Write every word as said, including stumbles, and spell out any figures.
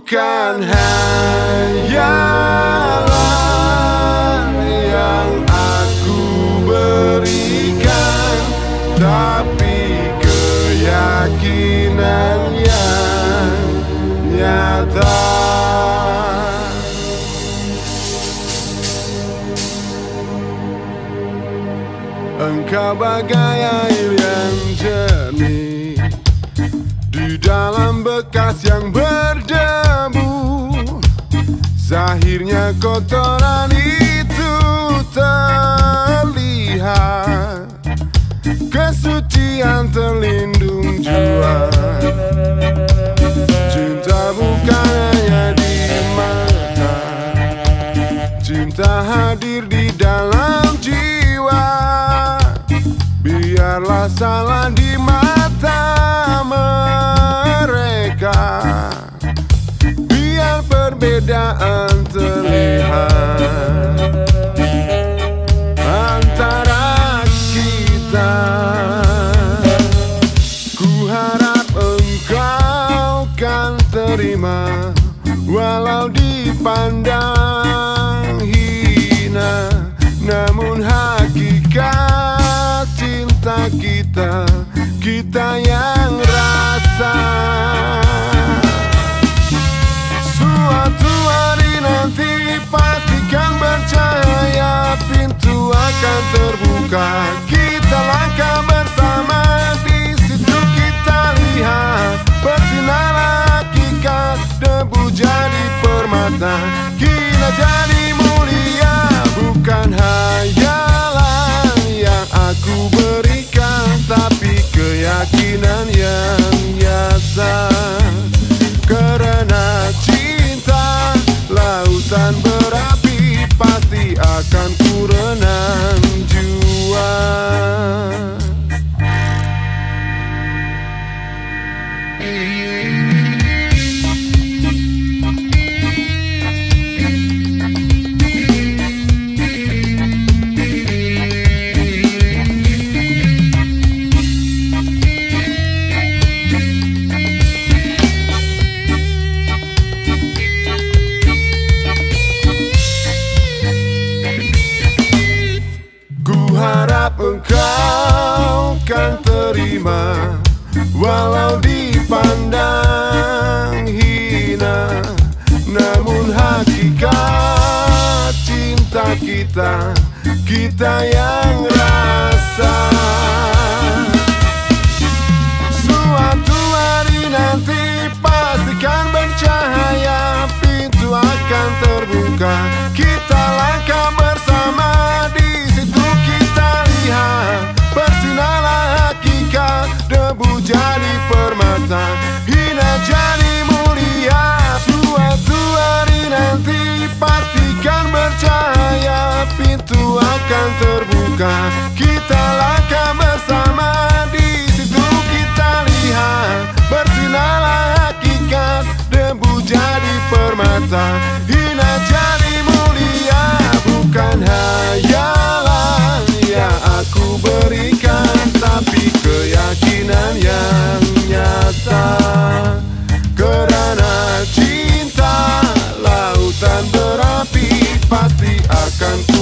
bukan hayalan yang aku berikan, tapi keyakinan yang nyata. Engkau bagai air yang jernih di dalam bekas yang berdebu. Zahirnya kotoran itu terlihat, kesucian terlindung jua. Cinta bukan hanya di mata, cinta hadir di dalam jiwa. Biarlah salah di mata mereka, biar perbedaan terlihat antara kita. Ku harap engkau kan terima, walau dipandang hina, namun hakikat cinta kita, kita yang rasa. Suatu hari nanti pastikan bercahaya, pintu akan terbuka, kita langkah bersama. Di situ kita lihat bersinar hakikat, debu jadi permata, kita jadi mulia. Bukan hayalan yang aku berikan, tapi keyakinan yang nyata. Karena cinta lautan berapi, pasti akan ku renang jua. Harap engkau kan terima, walau dipandang hina, namun hakikat cinta kita, kita yang rasa. Suatu hari nanti pastikan bercahaya, pintu akan terbuka, kita langkah bersama. Bersinarlah hakikat, debu jadi permata, hina jadi mulia. Suatu hari nanti pastikan bercahaya, pintu akan terbuka, kita langkah bersama. Di situ kita lihat bersinarlah hakikat, debu jadi permata, hina jadi mulia. Bukan hayalan yang aku berikan, tapi keyakinan yang nyata. Karena cinta lautan berapi, pasti akan ku